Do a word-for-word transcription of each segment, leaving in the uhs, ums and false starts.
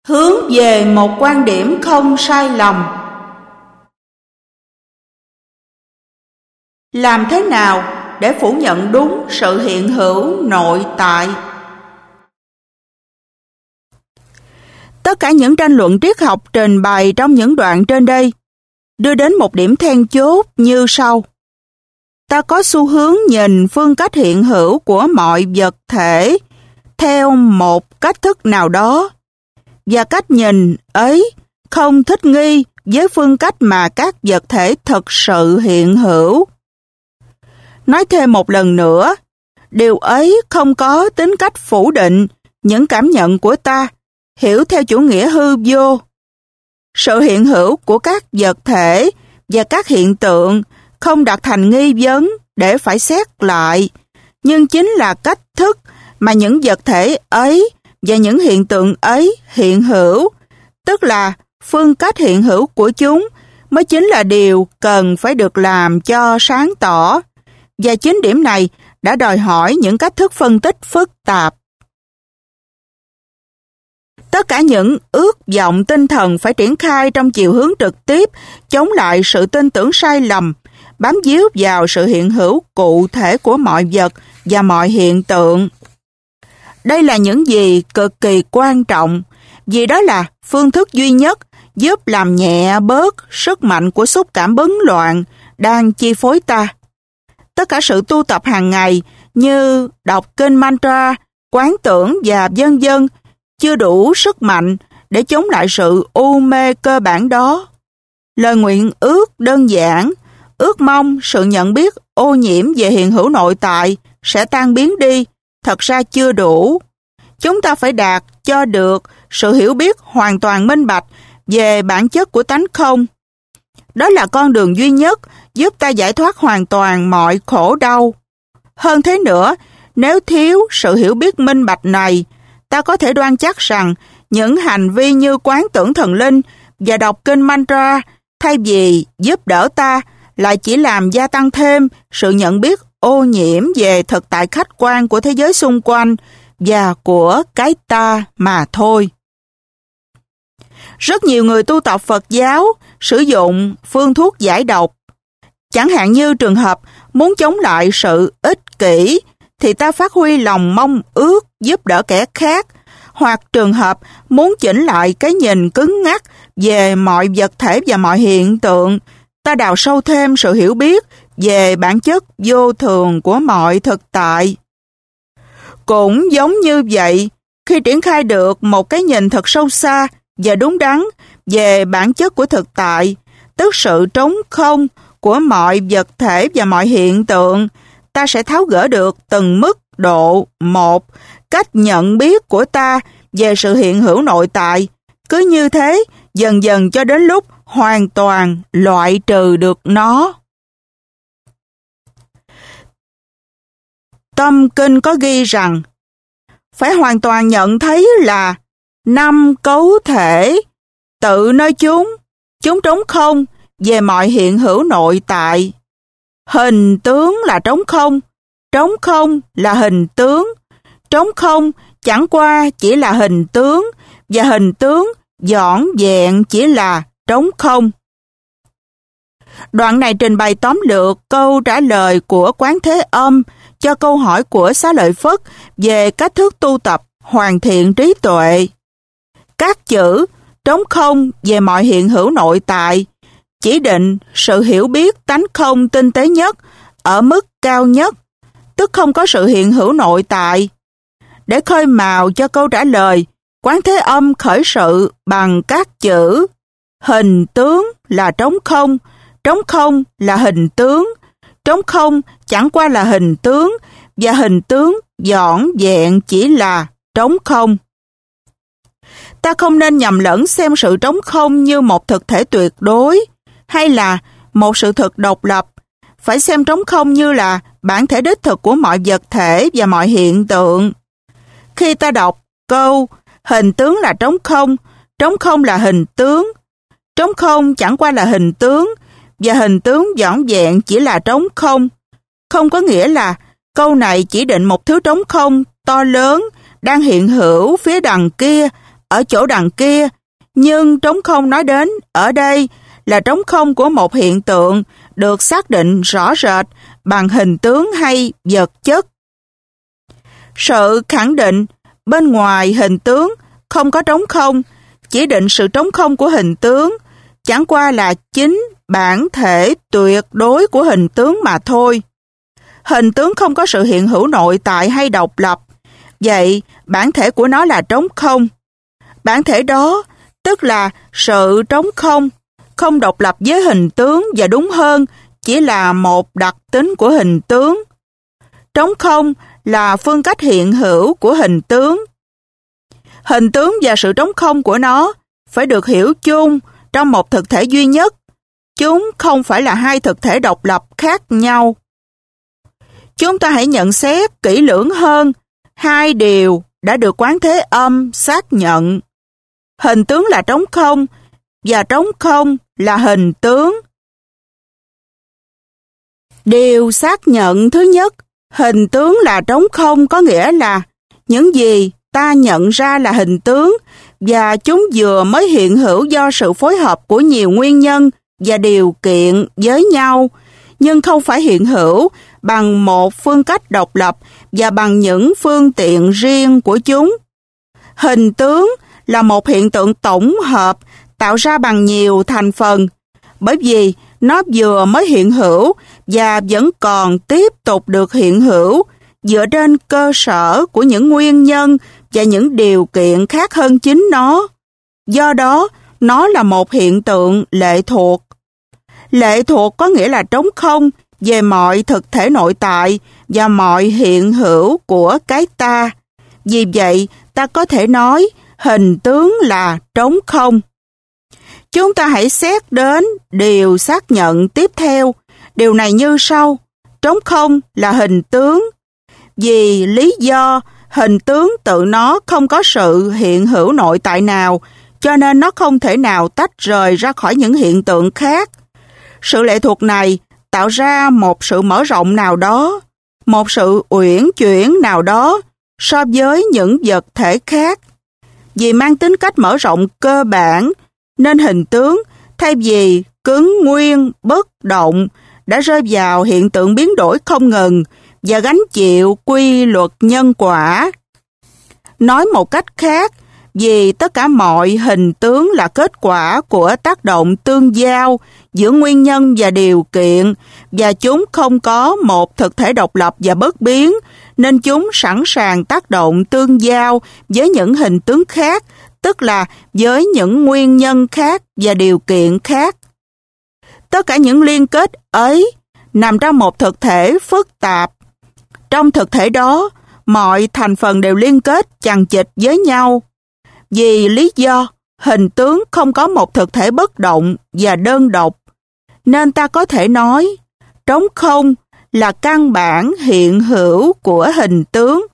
hướng về một quan điểm không sai lầm. Làm thế nào để phủ nhận đúng sự hiện hữu nội tại? Tất cả những tranh luận triết học trình bày trong những đoạn trên đây đưa đến một điểm then chốt như sau. Ta có xu hướng nhìn phương cách hiện hữu của mọi vật thể theo một cách thức nào đó, và cách nhìn ấy không thích nghi với phương cách mà các vật thể thực sự hiện hữu. Nói thêm một lần nữa, điều ấy không có tính cách phủ định những cảm nhận của ta, hiểu theo chủ nghĩa hư vô. Sự hiện hữu của các vật thể và các hiện tượng không đặt thành nghi vấn để phải xét lại, nhưng chính là cách thức mà những vật thể ấy và những hiện tượng ấy hiện hữu, tức là phương cách hiện hữu của chúng mới chính là điều cần phải được làm cho sáng tỏ, và chính điểm này đã đòi hỏi những cách thức phân tích phức tạp. Tất cả những ước vọng tinh thần phải triển khai trong chiều hướng trực tiếp chống lại sự tin tưởng sai lầm, bám víu vào sự hiện hữu cụ thể của mọi vật và mọi hiện tượng. Đây là những gì cực kỳ quan trọng, vì đó là phương thức duy nhất giúp làm nhẹ bớt sức mạnh của xúc cảm bấn loạn đang chi phối ta. Tất cả sự tu tập hàng ngày như đọc kinh mantra, quán tưởng và vân vân chưa đủ sức mạnh để chống lại sự u mê cơ bản đó. Lời nguyện ước đơn giản, ước mong sự nhận biết ô nhiễm về hiện hữu nội tại sẽ tan biến đi, thật ra chưa đủ. Chúng ta phải đạt cho được sự hiểu biết hoàn toàn minh bạch về bản chất của tánh không. Đó là con đường duy nhất giúp ta giải thoát hoàn toàn mọi khổ đau. Hơn thế nữa, nếu thiếu sự hiểu biết minh bạch này, ta có thể đoan chắc rằng những hành vi như quán tưởng thần linh và đọc kinh mantra thay vì giúp đỡ ta lại chỉ làm gia tăng thêm sự nhận biết ô nhiễm về thực tại khách quan của thế giới xung quanh và của cái ta mà thôi. Rất nhiều người tu tập Phật giáo sử dụng phương thuốc giải độc. Chẳng hạn như trường hợp muốn chống lại sự ích kỷ thì ta phát huy lòng mong ước giúp đỡ kẻ khác, hoặc trường hợp muốn chỉnh lại cái nhìn cứng ngắc về mọi vật thể và mọi hiện tượng, ta đào sâu thêm sự hiểu biết về bản chất vô thường của mọi thực tại. Cũng giống như vậy, khi triển khai được một cái nhìn thật sâu xa và đúng đắn về bản chất của thực tại, tức sự trống không của mọi vật thể và mọi hiện tượng, ta sẽ tháo gỡ được từng mức độ một cách nhận biết của ta về sự hiện hữu nội tại. Cứ như thế, dần dần cho đến lúc hoàn toàn loại trừ được nó. Tâm kinh có ghi rằng phải hoàn toàn nhận thấy là năm cấu thể tự nơi chúng, chúng trống không về mọi hiện hữu nội tại. Hình tướng là trống không, trống không là hình tướng, trống không chẳng qua chỉ là hình tướng, và hình tướng dõn dẹn chỉ là trống không. Đoạn này trình bày tóm lược câu trả lời của Quán Thế Âm cho câu hỏi của Xá Lợi Phất về cách thức tu tập hoàn thiện trí tuệ. Các chữ trống không về mọi hiện hữu nội tại chỉ định sự hiểu biết tánh không tinh tế nhất ở mức cao nhất, tức không có sự hiện hữu nội tại. Để khơi mào cho câu trả lời, Quán Thế Âm khởi sự bằng các chữ hình tướng là trống không, trống không là hình tướng, trống không chẳng qua là hình tướng, và hình tướng dõn dẹn chỉ là trống không. Ta không nên nhầm lẫn xem sự trống không như một thực thể tuyệt đối, hay là một sự thực độc lập. Phải xem trống không như là bản thể đích thực của mọi vật thể và mọi hiện tượng. Khi ta đọc câu hình tướng là trống không, trống không là hình tướng, trống không chẳng qua là hình tướng, và hình tướng dõn dẹn chỉ là trống không, không có nghĩa là câu này chỉ định một thứ trống không to lớn đang hiện hữu phía đằng kia ở chỗ đằng kia, nhưng trống không nói đến ở đây là trống không của một hiện tượng được xác định rõ rệt bằng hình tướng hay vật chất. Sự khẳng định bên ngoài hình tướng không có trống không, chỉ định sự trống không của hình tướng, chẳng qua là chính bản thể tuyệt đối của hình tướng mà thôi. Hình tướng không có sự hiện hữu nội tại hay độc lập, vậy bản thể của nó là trống không. Bản thể đó tức là sự trống không, không độc lập với hình tướng và đúng hơn, chỉ là một đặc tính của hình tướng. Trống không là phương cách hiện hữu của hình tướng. Hình tướng và sự trống không của nó phải được hiểu chung trong một thực thể duy nhất. Chúng không phải là hai thực thể độc lập khác nhau. Chúng ta hãy nhận xét kỹ lưỡng hơn hai điều đã được Quán Thế Âm xác nhận. Hình tướng là trống không và trống không là hình tướng. Điều xác nhận thứ nhất, hình tướng là trống không có nghĩa là những gì ta nhận ra là hình tướng và chúng vừa mới hiện hữu do sự phối hợp của nhiều nguyên nhân và điều kiện với nhau, nhưng không phải hiện hữu bằng một phương cách độc lập và bằng những phương tiện riêng của chúng. Hình tướng là một hiện tượng tổng hợp tạo ra bằng nhiều thành phần, bởi vì nó vừa mới hiện hữu và vẫn còn tiếp tục được hiện hữu dựa trên cơ sở của những nguyên nhân và những điều kiện khác hơn chính nó. Do đó, nó là một hiện tượng lệ thuộc. Lệ thuộc có nghĩa là trống không về mọi thực thể nội tại và mọi hiện hữu của cái ta. Vì vậy, ta có thể nói hình tướng là trống không. Chúng ta hãy xét đến điều xác nhận tiếp theo. Điều này như sau: trống không là hình tướng. Vì lý do hình tướng tự nó không có sự hiện hữu nội tại nào, cho nên nó không thể nào tách rời ra khỏi những hiện tượng khác. Sự lệ thuộc này tạo ra một sự mở rộng nào đó, một sự uyển chuyển nào đó so với những vật thể khác. Vì mang tính cách mở rộng cơ bản, nên hình tướng thay vì cứng nguyên, bất động, đã rơi vào hiện tượng biến đổi không ngừng và gánh chịu quy luật nhân quả. Nói một cách khác, vì tất cả mọi hình tướng là kết quả của tác động tương giao giữa nguyên nhân và điều kiện, và chúng không có một thực thể độc lập và bất biến, nên chúng sẵn sàng tác động tương giao với những hình tướng khác, tức là với những nguyên nhân khác và điều kiện khác. Tất cả những liên kết ấy nằm trong một thực thể phức tạp. Trong thực thể đó, mọi thành phần đều liên kết chằng chịt với nhau. Vì lý do hình tướng không có một thực thể bất động và đơn độc, nên ta có thể nói trống không là căn bản hiện hữu của hình tướng.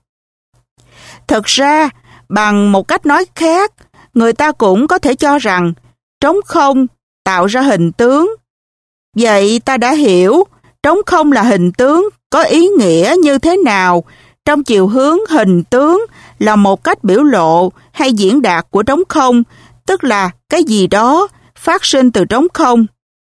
Thực ra, bằng một cách nói khác, người ta cũng có thể cho rằng trống không tạo ra hình tướng. Vậy ta đã hiểu trống không là hình tướng có ý nghĩa như thế nào trong chiều hướng hình tướng là một cách biểu lộ hay diễn đạt của trống không, tức là cái gì đó phát sinh từ trống không.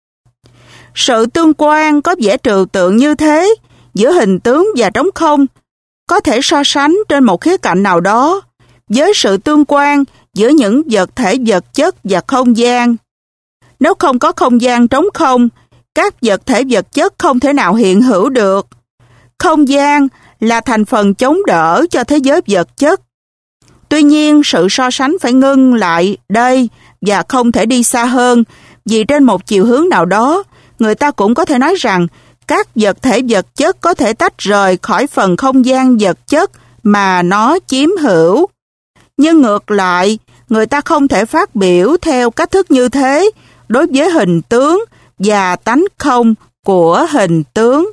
Sự tương quan có vẻ trừu tượng như thế giữa hình tướng và trống không có thể so sánh trên một khía cạnh nào đó với sự tương quan giữa những vật thể vật chất và không gian. Nếu không có không gian trống không, các vật thể vật chất không thể nào hiện hữu được. Không gian là thành phần chống đỡ cho thế giới vật chất. Tuy nhiên, sự so sánh phải ngưng lại đây và không thể đi xa hơn, vì trên một chiều hướng nào đó, người ta cũng có thể nói rằng các vật thể vật chất có thể tách rời khỏi phần không gian vật chất mà nó chiếm hữu. Nhưng ngược lại, người ta không thể phát biểu theo cách thức như thế đối với hình tướng và tánh không của hình tướng.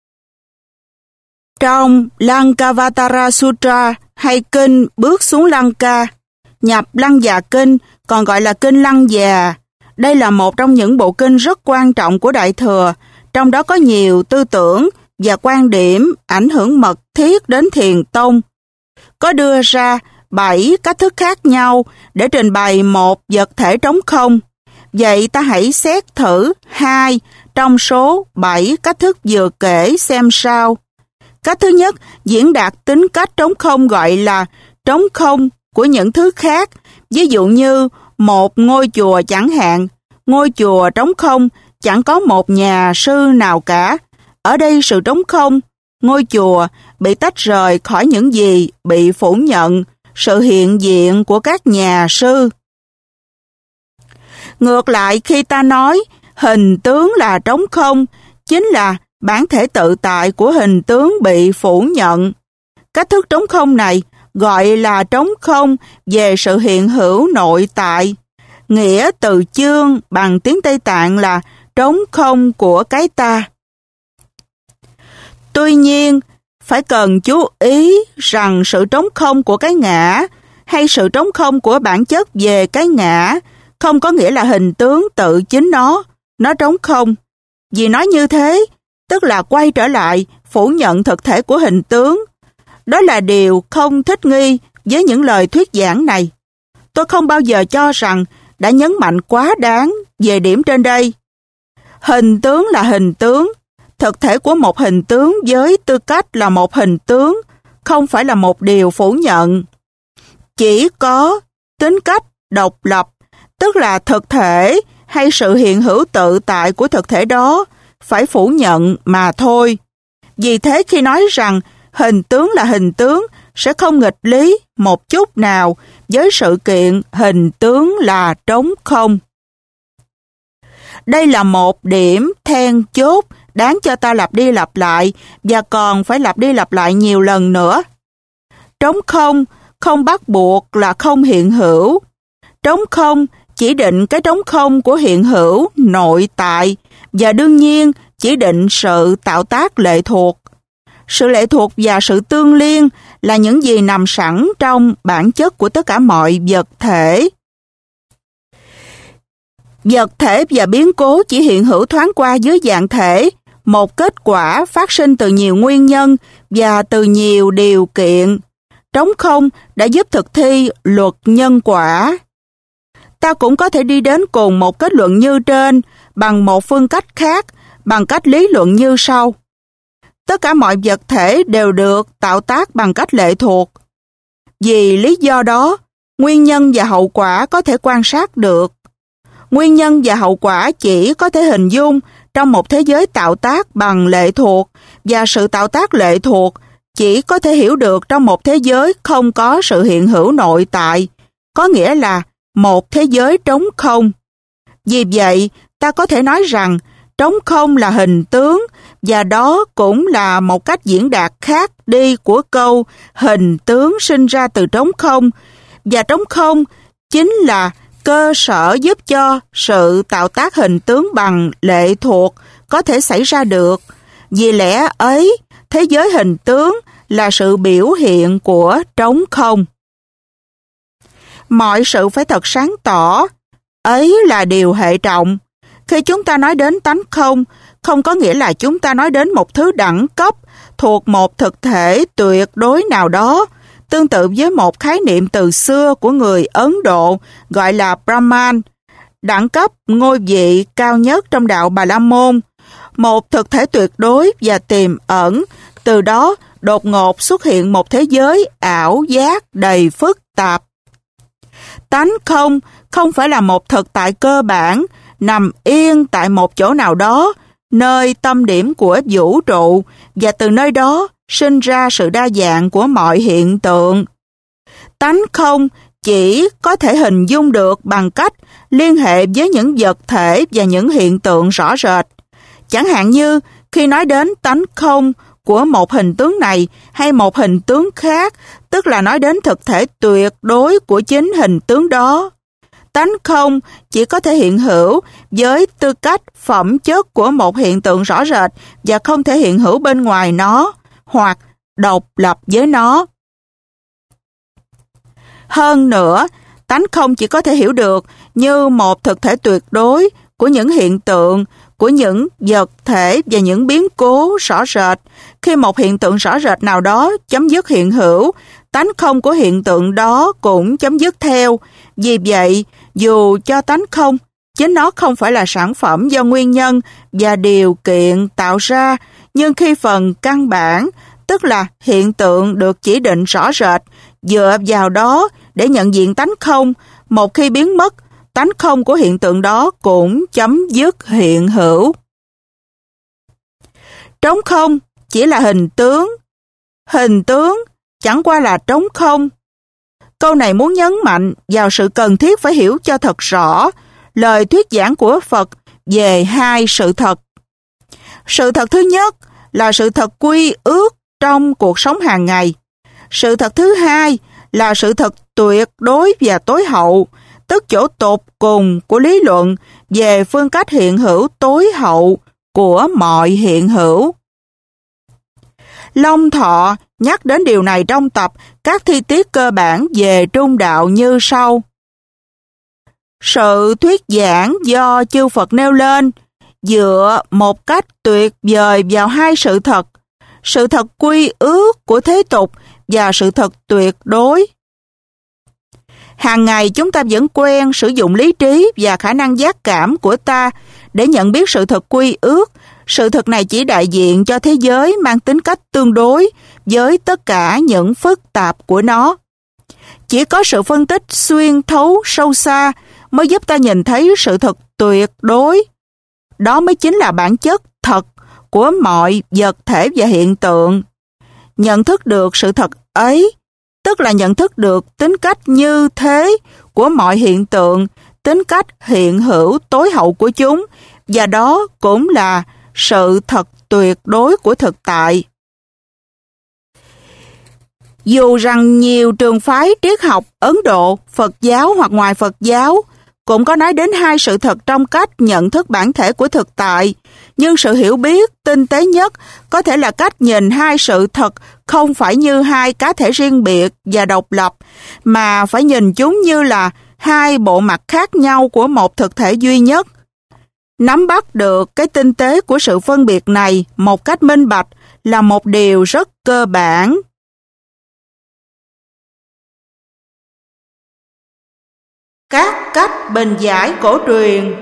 Trong Lankavatara Sutra hay kinh Bước xuống Lanka, nhập Lăng Già Kinh còn gọi là kinh Lăng Già. Đây là một trong những bộ kinh rất quan trọng của Đại Thừa, trong đó có nhiều tư tưởng và quan điểm ảnh hưởng mật thiết đến Thiền Tông. Có đưa ra bảy cách thức khác nhau để trình bày một vật thể trống không. Vậy ta hãy xét thử hai trong số bảy cách thức vừa kể xem sao. Cách thứ nhất, diễn đạt tính cách trống không gọi là trống không của những thứ khác. Ví dụ như một ngôi chùa chẳng hạn. Ngôi chùa trống không, chẳng có một nhà sư nào cả. Ở đây sự trống không, ngôi chùa bị tách rời khỏi những gì bị phủ nhận, sự hiện diện của các nhà sư. Ngược lại, khi ta nói hình tướng là trống không, chính là bản thể tự tại của hình tướng bị phủ nhận. Cách thức trống không này gọi là trống không về sự hiện hữu nội tại. Nghĩa từ chương bằng tiếng Tây Tạng là trống không của cái ta. Tuy nhiên, phải cần chú ý rằng sự trống không của cái ngã hay sự trống không của bản chất về cái ngã không có nghĩa là hình tướng tự chính nó, nó trống không. Vì nói như thế, tức là quay trở lại phủ nhận thực thể của hình tướng. Đó là điều không thích nghi với những lời thuyết giảng này. Tôi không bao giờ cho rằng đã nhấn mạnh quá đáng về điểm trên đây. Hình tướng là hình tướng. Thực thể của một hình tướng với tư cách là một hình tướng không phải là một điều phủ nhận. Chỉ có tính cách độc lập, tức là thực thể hay sự hiện hữu tự tại của thực thể đó phải phủ nhận mà thôi. Vì thế khi nói rằng hình tướng là hình tướng sẽ không nghịch lý một chút nào với sự kiện hình tướng là trống không. Đây là một điểm then chốt đáng cho ta lặp đi lặp lại và còn phải lặp đi lặp lại nhiều lần nữa. Trống không không bắt buộc là không hiện hữu. Trống không chỉ định cái trống không của hiện hữu nội tại và đương nhiên chỉ định sự tạo tác lệ thuộc. Sự lệ thuộc và sự tương liên là những gì nằm sẵn trong bản chất của tất cả mọi vật thể. Vật thể và biến cố chỉ hiện hữu thoáng qua dưới dạng thể, một kết quả phát sinh từ nhiều nguyên nhân và từ nhiều điều kiện. Trống không đã giúp thực thi luật nhân quả. Ta cũng có thể đi đến cùng một kết luận như trên bằng một phương cách khác, bằng cách lý luận như sau. Tất cả mọi vật thể đều được tạo tác bằng cách lệ thuộc. Vì lý do đó, nguyên nhân và hậu quả có thể quan sát được. Nguyên nhân và hậu quả chỉ có thể hình dung trong một thế giới tạo tác bằng lệ thuộc, và sự tạo tác lệ thuộc chỉ có thể hiểu được trong một thế giới không có sự hiện hữu nội tại, có nghĩa là một thế giới trống không. Vì vậy, ta có thể nói rằng trống không là hình tướng, và đó cũng là một cách diễn đạt khác đi của câu hình tướng sinh ra từ trống không, và trống không chính là cơ sở giúp cho sự tạo tác hình tướng bằng lệ thuộc có thể xảy ra được. Vì lẽ ấy, thế giới hình tướng là sự biểu hiện của trống không. Mọi sự phải thật sáng tỏ, ấy là điều hệ trọng. Khi chúng ta nói đến tánh không, không có nghĩa là chúng ta nói đến một thứ đẳng cấp thuộc một thực thể tuyệt đối nào đó, tương tự với một khái niệm từ xưa của người Ấn Độ gọi là Brahman, đẳng cấp ngôi vị cao nhất trong đạo Bà La Môn, một thực thể tuyệt đối và tiềm ẩn, từ đó đột ngột xuất hiện một thế giới ảo giác đầy phức tạp. Tánh không không phải là một thực tại cơ bản, nằm yên tại một chỗ nào đó, nơi tâm điểm của vũ trụ, và từ nơi đó sinh ra sự đa dạng của mọi hiện tượng. Tánh không chỉ có thể hình dung được bằng cách liên hệ với những vật thể và những hiện tượng rõ rệt. Chẳng hạn như khi nói đến tánh không của một hình tướng này hay một hình tướng khác, tức là nói đến thực thể tuyệt đối của chính hình tướng đó. Tánh không chỉ có thể hiện hữu với tư cách phẩm chất của một hiện tượng rõ rệt và không thể hiện hữu bên ngoài nó hoặc độc lập với nó. Hơn nữa, tánh không chỉ có thể hiểu được như một thực thể tuyệt đối của những hiện tượng, của những vật thể và những biến cố rõ rệt. Khi một hiện tượng rõ rệt nào đó chấm dứt hiện hữu, tánh không của hiện tượng đó cũng chấm dứt theo. Vì vậy, dù cho tánh không, chính nó không phải là sản phẩm do nguyên nhân và điều kiện tạo ra, nhưng khi phần căn bản, tức là hiện tượng được chỉ định rõ rệt, dựa vào đó để nhận diện tánh không, một khi biến mất, tánh không của hiện tượng đó cũng chấm dứt hiện hữu. Trống không chỉ là hình tướng. Hình tướng chẳng qua là trống không. Câu này muốn nhấn mạnh vào sự cần thiết phải hiểu cho thật rõ lời thuyết giảng của Phật về hai sự thật. Sự thật thứ nhất là sự thật quy ước trong cuộc sống hàng ngày. Sự thật thứ hai là sự thật tuyệt đối và tối hậu, tức chỗ tột cùng của lý luận về phương cách hiện hữu tối hậu của mọi hiện hữu. Long Thọ nhắc đến điều này trong tập các thi tiết cơ bản về trung đạo như sau. Sự thuyết giảng do chư Phật nêu lên dựa một cách tuyệt vời vào hai sự thật, sự thật quy ước của thế tục và sự thật tuyệt đối. Hàng ngày chúng ta vẫn quen sử dụng lý trí và khả năng giác cảm của ta để nhận biết sự thật quy ước. Sự thật này chỉ đại diện cho thế giới mang tính cách tương đối với tất cả những phức tạp của nó. Chỉ có sự phân tích xuyên thấu sâu xa mới giúp ta nhìn thấy sự thật tuyệt đối. Đó mới chính là bản chất thật của mọi vật thể và hiện tượng. Nhận thức được sự thật ấy, tức là nhận thức được tính cách như thế của mọi hiện tượng, tính cách hiện hữu tối hậu của chúng, và đó cũng là sự thật tuyệt đối của thực tại. Dù rằng nhiều trường phái triết học Ấn Độ, Phật giáo hoặc ngoài Phật giáo cũng có nói đến hai sự thật trong cách nhận thức bản thể của thực tại, nhưng sự hiểu biết tinh tế nhất có thể là cách nhìn hai sự thật không phải như hai cá thể riêng biệt và độc lập, mà phải nhìn chúng như là hai bộ mặt khác nhau của một thực thể duy nhất. Nắm bắt được cái tinh tế của sự phân biệt này một cách minh bạch là một điều rất cơ bản. Các cách bình giải cổ truyền.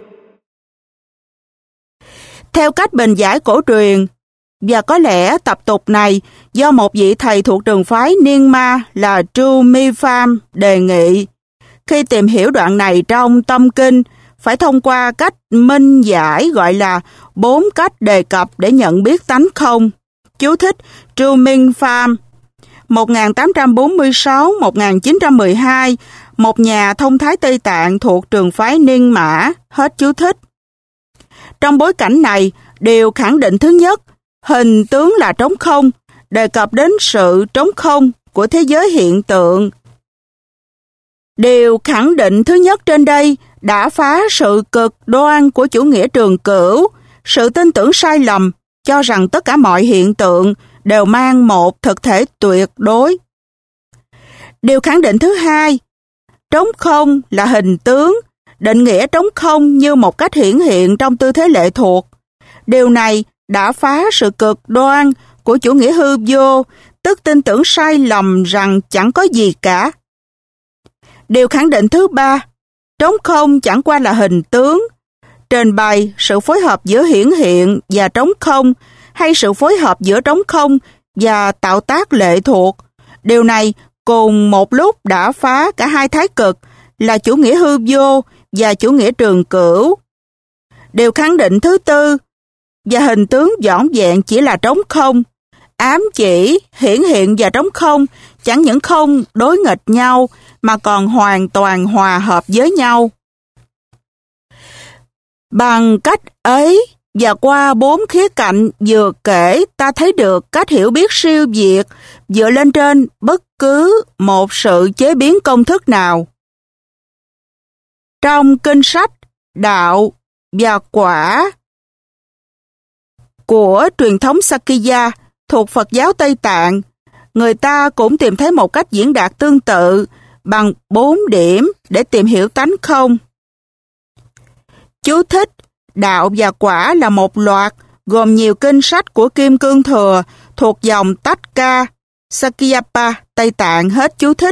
Theo cách bình giải cổ truyền, và có lẽ tập tục này do một vị thầy thuộc trường phái Niên Ma là True Mi Pham đề nghị, khi tìm hiểu đoạn này trong Tâm Kinh, phải thông qua cách minh giải gọi là bốn cách đề cập để nhận biết tánh không. Chú thích True Mi Pham một nghìn tám trăm bốn mươi sáu đến một nghìn chín trăm mười hai, một nhà thông thái Tây Tạng thuộc trường phái Niên Mã. Hết chú thích. Trong bối cảnh này, điều khẳng định thứ nhất, hình tướng là trống không, đề cập đến sự trống không của thế giới hiện tượng. Điều khẳng định thứ nhất trên đây đã phá sự cực đoan của chủ nghĩa trường cửu, sự tin tưởng sai lầm cho rằng tất cả mọi hiện tượng đều mang một thực thể tuyệt đối. Điều khẳng định thứ hai, trống không là hình tướng, định nghĩa trống không như một cách hiển hiện trong tư thế lệ thuộc. Điều này đã phá sự cực đoan của chủ nghĩa hư vô, tức tin tưởng sai lầm rằng chẳng có gì cả. Điều khẳng định thứ ba, trống không chẳng qua là hình tướng, trình bày sự phối hợp giữa hiển hiện và trống không, hay sự phối hợp giữa trống không và tạo tác lệ thuộc. Điều này cùng một lúc đã phá cả hai thái cực là chủ nghĩa hư vô và chủ nghĩa trường cửu. Điều khẳng định thứ tư, và hình tướng vỏn vẹn chỉ là trống không, ám chỉ hiển hiện và trống không chẳng những không đối nghịch nhau mà còn hoàn toàn hòa hợp với nhau. Bằng cách ấy và qua bốn khía cạnh vừa kể, ta thấy được cách hiểu biết siêu việt dựa lên trên bất cứ một sự chế biến công thức nào. Trong kinh sách Đạo và Quả của truyền thống Sakya thuộc Phật giáo Tây Tạng, người ta cũng tìm thấy một cách diễn đạt tương tự bằng bốn điểm để tìm hiểu tánh không. Chú thích: Đạo và Quả là một loạt gồm nhiều kinh sách của Kim Cương Thừa thuộc dòng Tát Ca, Sakyapa Tây Tạng. Hết chú thích.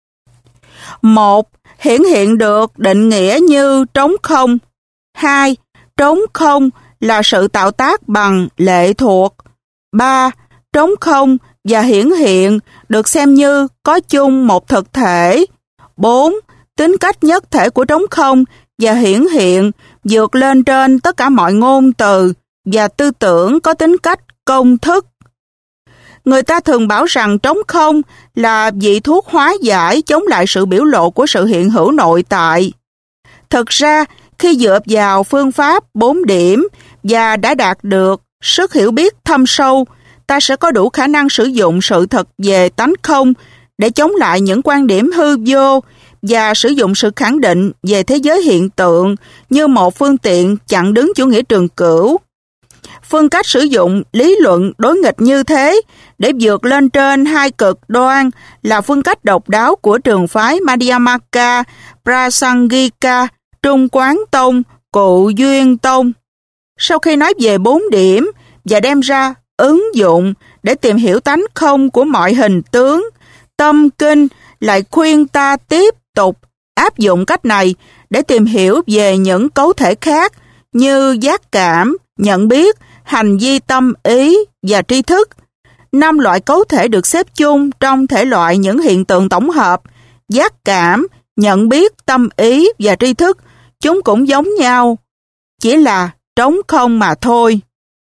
Một. Hiển hiện được định nghĩa như trống không. Hai. Trống không là sự tạo tác bằng lệ thuộc. Ba. Trống không và hiển hiện được xem như có chung một thực thể. Bốn. Tính cách nhất thể của trống không và hiển hiện vượt lên trên tất cả mọi ngôn từ và tư tưởng có tính cách công thức. Người ta thường bảo rằng trống không là vị thuốc hóa giải chống lại sự biểu lộ của sự hiện hữu nội tại. Thực ra, khi dựa vào phương pháp bốn điểm và đã đạt được sức hiểu biết thâm sâu, ta sẽ có đủ khả năng sử dụng sự thật về tánh không để chống lại những quan điểm hư vô và sử dụng sự khẳng định về thế giới hiện tượng như một phương tiện chặn đứng chủ nghĩa trường cửu. Phương cách sử dụng lý luận đối nghịch như thế để vượt lên trên hai cực đoan là phương cách độc đáo của trường phái Madhyamaka, Prasangika, Trung Quán Tông, Cụ Duyên Tông. Sau khi nói về bốn điểm và đem ra ứng dụng để tìm hiểu tánh không của mọi hình tướng, Tâm Kinh lại khuyên ta tiếp tục áp dụng cách này để tìm hiểu về những cấu thể khác như giác cảm, nhận biết, hành vi tâm ý và tri thức. Năm loại cấu thể được xếp chung trong thể loại những hiện tượng tổng hợp, giác cảm, nhận biết, tâm ý và tri thức. Chúng cũng giống nhau, chỉ là trống không mà thôi.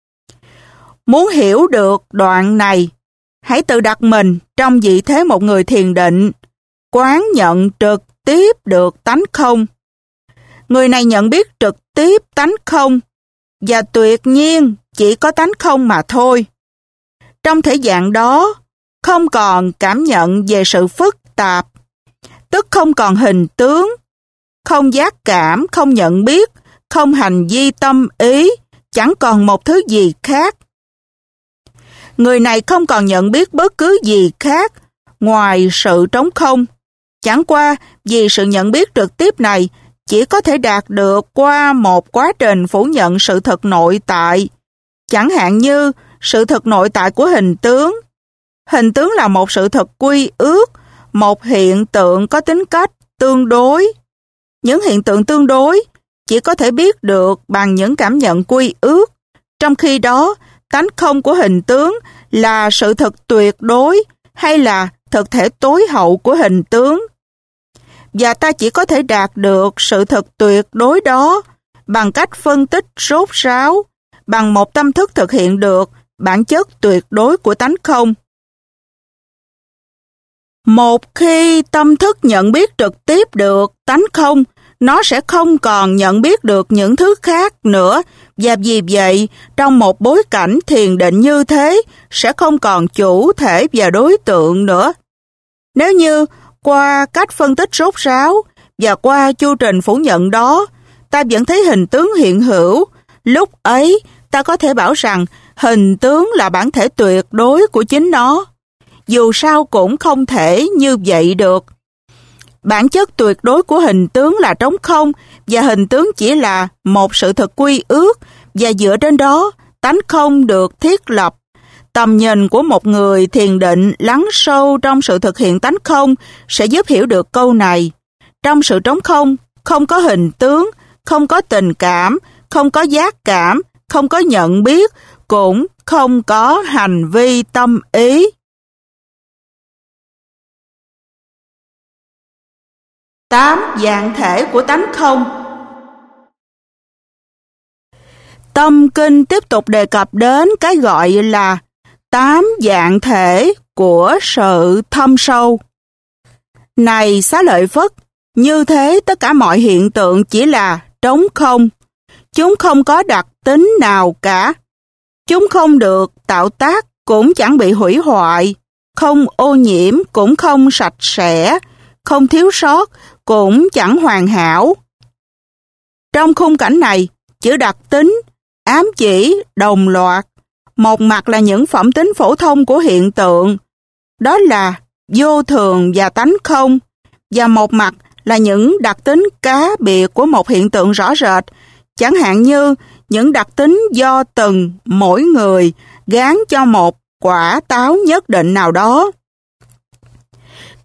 Muốn hiểu được đoạn này, hãy tự đặt mình trong vị thế một người thiền định, quán nhận trực tiếp được tánh không. Người này nhận biết trực tiếp tánh không, và tuyệt nhiên chỉ có tánh không mà thôi. Trong thể dạng đó, không còn cảm nhận về sự phức tạp, tức không còn hình tướng, không giác cảm, không nhận biết, không hành vi tâm ý, chẳng còn một thứ gì khác. Người này không còn nhận biết bất cứ gì khác ngoài sự trống không. Chẳng qua vì sự nhận biết trực tiếp này chỉ có thể đạt được qua một quá trình phủ nhận sự thật nội tại, chẳng hạn như sự thật nội tại của hình tướng. Hình tướng là một sự thật quy ước, một hiện tượng có tính cách tương đối. Những hiện tượng tương đối chỉ có thể biết được bằng những cảm nhận quy ước, trong khi đó tánh không của hình tướng là sự thật tuyệt đối hay là thực thể tối hậu của hình tướng. Và ta chỉ có thể đạt được sự thật tuyệt đối đó bằng cách phân tích rốt ráo, bằng một tâm thức thực hiện được bản chất tuyệt đối của tánh không. Một khi tâm thức nhận biết trực tiếp được tánh không, nó sẽ không còn nhận biết được những thứ khác nữa, và vì vậy, trong một bối cảnh thiền định như thế, sẽ không còn chủ thể và đối tượng nữa. Nếu như qua cách phân tích rốt ráo và qua chu trình phủ nhận đó, ta vẫn thấy hình tướng hiện hữu, lúc ấy ta có thể bảo rằng hình tướng là bản thể tuyệt đối của chính nó. Dù sao cũng không thể như vậy được. Bản chất tuyệt đối của hình tướng là trống không, và hình tướng chỉ là một sự thật quy ước, và dựa trên đó, tánh không được thiết lập. Tầm nhìn của một người thiền định lắng sâu trong sự thực hiện tánh không sẽ giúp hiểu được câu này. Trong sự trống không, không có hình tướng, không có tình cảm, không có giác cảm, không có nhận biết, cũng không có hành vi tâm ý. Tám dạng thể của tánh không. Tâm Kinh tiếp tục đề cập đến cái gọi là tám dạng thể của sự thâm sâu. Này Xá Lợi Phất, như thế tất cả mọi hiện tượng chỉ là trống không. Chúng không có đặc tính nào cả. Chúng không được tạo tác, cũng chẳng bị hủy hoại, không ô nhiễm, cũng không sạch sẽ, không thiếu sót, cũng chẳng hoàn hảo. Trong khung cảnh này, chữ đặc tính, ám chỉ, đồng loạt, một mặt là những phẩm tính phổ thông của hiện tượng, đó là vô thường và tánh không, và một mặt là những đặc tính cá biệt của một hiện tượng rõ rệt, chẳng hạn như những đặc tính do từng mỗi người gán cho một quả táo nhất định nào đó.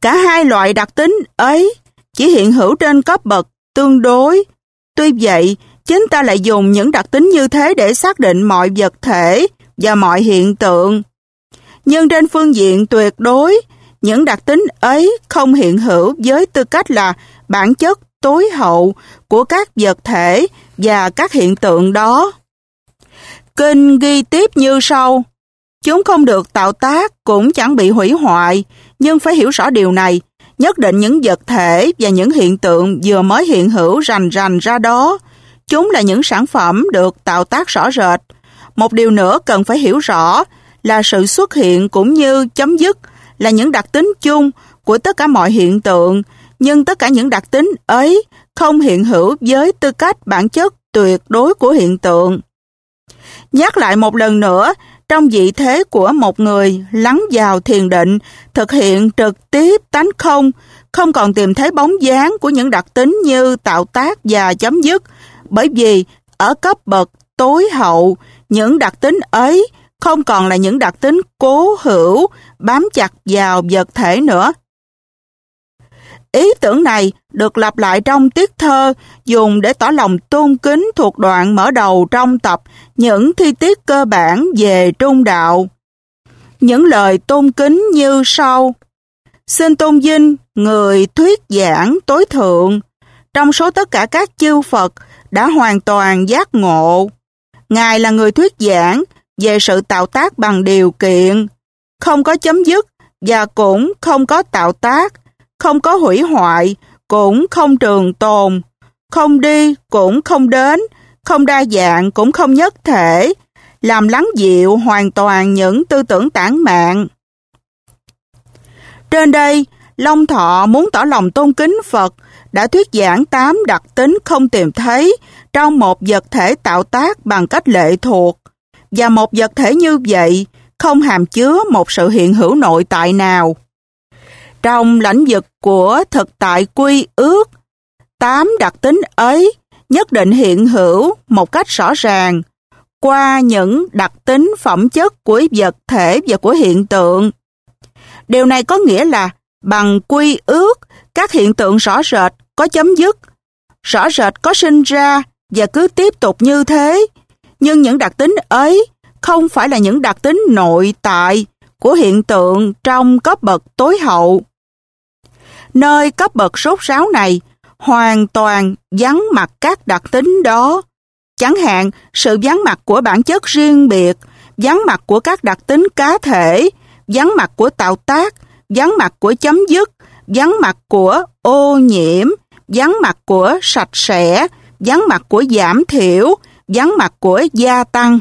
Cả hai loại đặc tính ấy chỉ hiện hữu trên cấp bậc tương đối. Tuy vậy, chúng ta lại dùng những đặc tính như thế để xác định mọi vật thể và mọi hiện tượng. Nhưng trên phương diện tuyệt đối, những đặc tính ấy không hiện hữu với tư cách là bản chất tối hậu của các vật thể và các hiện tượng đó. Kinh ghi tiếp như sau: chúng không được tạo tác cũng chẳng bị hủy hoại, nhưng phải hiểu rõ điều này, nhất định những vật thể và những hiện tượng vừa mới hiện hữu rành rành ra đó, chúng là những sản phẩm được tạo tác rõ rệt. Một điều nữa cần phải hiểu rõ là sự xuất hiện cũng như chấm dứt là những đặc tính chung của tất cả mọi hiện tượng, nhưng tất cả những đặc tính ấy không hiện hữu với tư cách bản chất tuyệt đối của hiện tượng. Nhắc lại một lần nữa, trong vị thế của một người lắng vào thiền định, thực hiện trực tiếp tánh không, không còn tìm thấy bóng dáng của những đặc tính như tạo tác và chấm dứt, bởi vì ở cấp bậc tối hậu, những đặc tính ấy không còn là những đặc tính cố hữu, bám chặt vào vật thể nữa. Ý tưởng này được lặp lại trong tiết thơ dùng để tỏ lòng tôn kính thuộc đoạn mở đầu trong tập những thi tiết cơ bản về trung đạo. Những lời tôn kính như sau: xin tôn vinh người thuyết giảng tối thượng, trong số tất cả các chư Phật đã hoàn toàn giác ngộ. Ngài là người thuyết giảng về sự tạo tác bằng điều kiện, không có chấm dứt và cũng không có tạo tác, không có hủy hoại, cũng không trường tồn, không đi cũng không đến, không đa dạng cũng không nhất thể, làm lắng dịu hoàn toàn những tư tưởng tản mạn. Trên đây, Long Thọ muốn tỏ lòng tôn kính Phật đã thuyết giảng tám đặc tính không tìm thấy trong một vật thể tạo tác bằng cách lệ thuộc, và một vật thể như vậy không hàm chứa một sự hiện hữu nội tại nào. Trong lĩnh vực của thực tại quy ước, tám đặc tính ấy nhất định hiện hữu một cách rõ ràng qua những đặc tính phẩm chất của vật thể và của hiện tượng. Điều này có nghĩa là bằng quy ước, các hiện tượng rõ rệt có chấm dứt, rõ rệt có sinh ra và cứ tiếp tục như thế. Nhưng những đặc tính ấy không phải là những đặc tính nội tại của hiện tượng trong cấp bậc tối hậu. Nơi cấp bậc sốt ráo này hoàn toàn vắng mặt các đặc tính đó, chẳng hạn sự vắng mặt của bản chất riêng biệt, vắng mặt của các đặc tính cá thể, vắng mặt của tạo tác, vắng mặt của chấm dứt, vắng mặt của ô nhiễm, vắng mặt của sạch sẽ, vắng mặt của giảm thiểu, vắng mặt của gia tăng.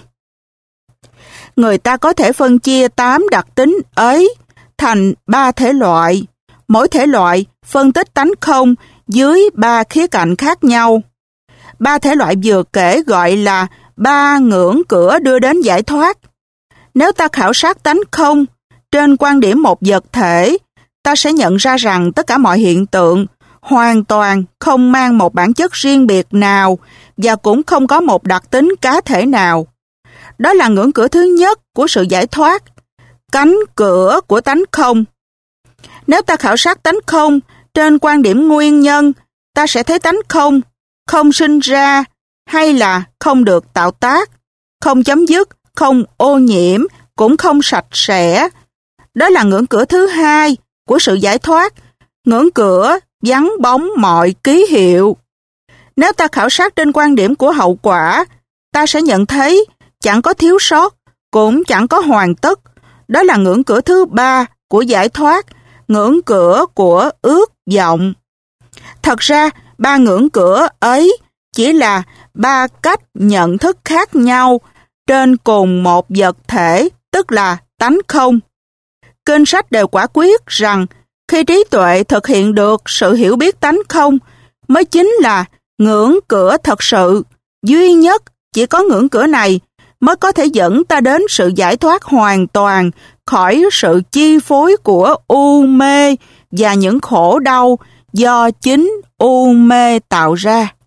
Người ta có thể phân chia tám đặc tính ấy thành ba thể loại, mỗi thể loại phân tích tánh không dưới ba khía cạnh khác nhau. Ba thể loại vừa kể gọi là ba ngưỡng cửa đưa đến giải thoát. Nếu ta khảo sát tánh không trên quan điểm một vật thể, ta sẽ nhận ra rằng tất cả mọi hiện tượng hoàn toàn không mang một bản chất riêng biệt nào và cũng không có một đặc tính cá thể nào. Đó là ngưỡng cửa thứ nhất của sự giải thoát, cánh cửa của tánh không. Nếu ta khảo sát tánh không trên quan điểm nguyên nhân, ta sẽ thấy tánh không, không sinh ra hay là không được tạo tác, không chấm dứt, không ô nhiễm, cũng không sạch sẽ. Đó là ngưỡng cửa thứ hai của sự giải thoát, ngưỡng cửa vắng bóng mọi ký hiệu. Nếu ta khảo sát trên quan điểm của hậu quả, ta sẽ nhận thấy chẳng có thiếu sót, cũng chẳng có hoàn tất. Đó là ngưỡng cửa thứ ba của giải thoát, ngưỡng cửa của ước vọng. Thật ra, ba ngưỡng cửa ấy chỉ là ba cách nhận thức khác nhau trên cùng một vật thể, tức là tánh không. Kinh sách đều quả quyết rằng khi trí tuệ thực hiện được sự hiểu biết tánh không mới chính là ngưỡng cửa thật sự. Duy nhất chỉ có ngưỡng cửa này mới có thể dẫn ta đến sự giải thoát hoàn toàn khỏi sự chi phối của u mê và những khổ đau do chính u mê tạo ra.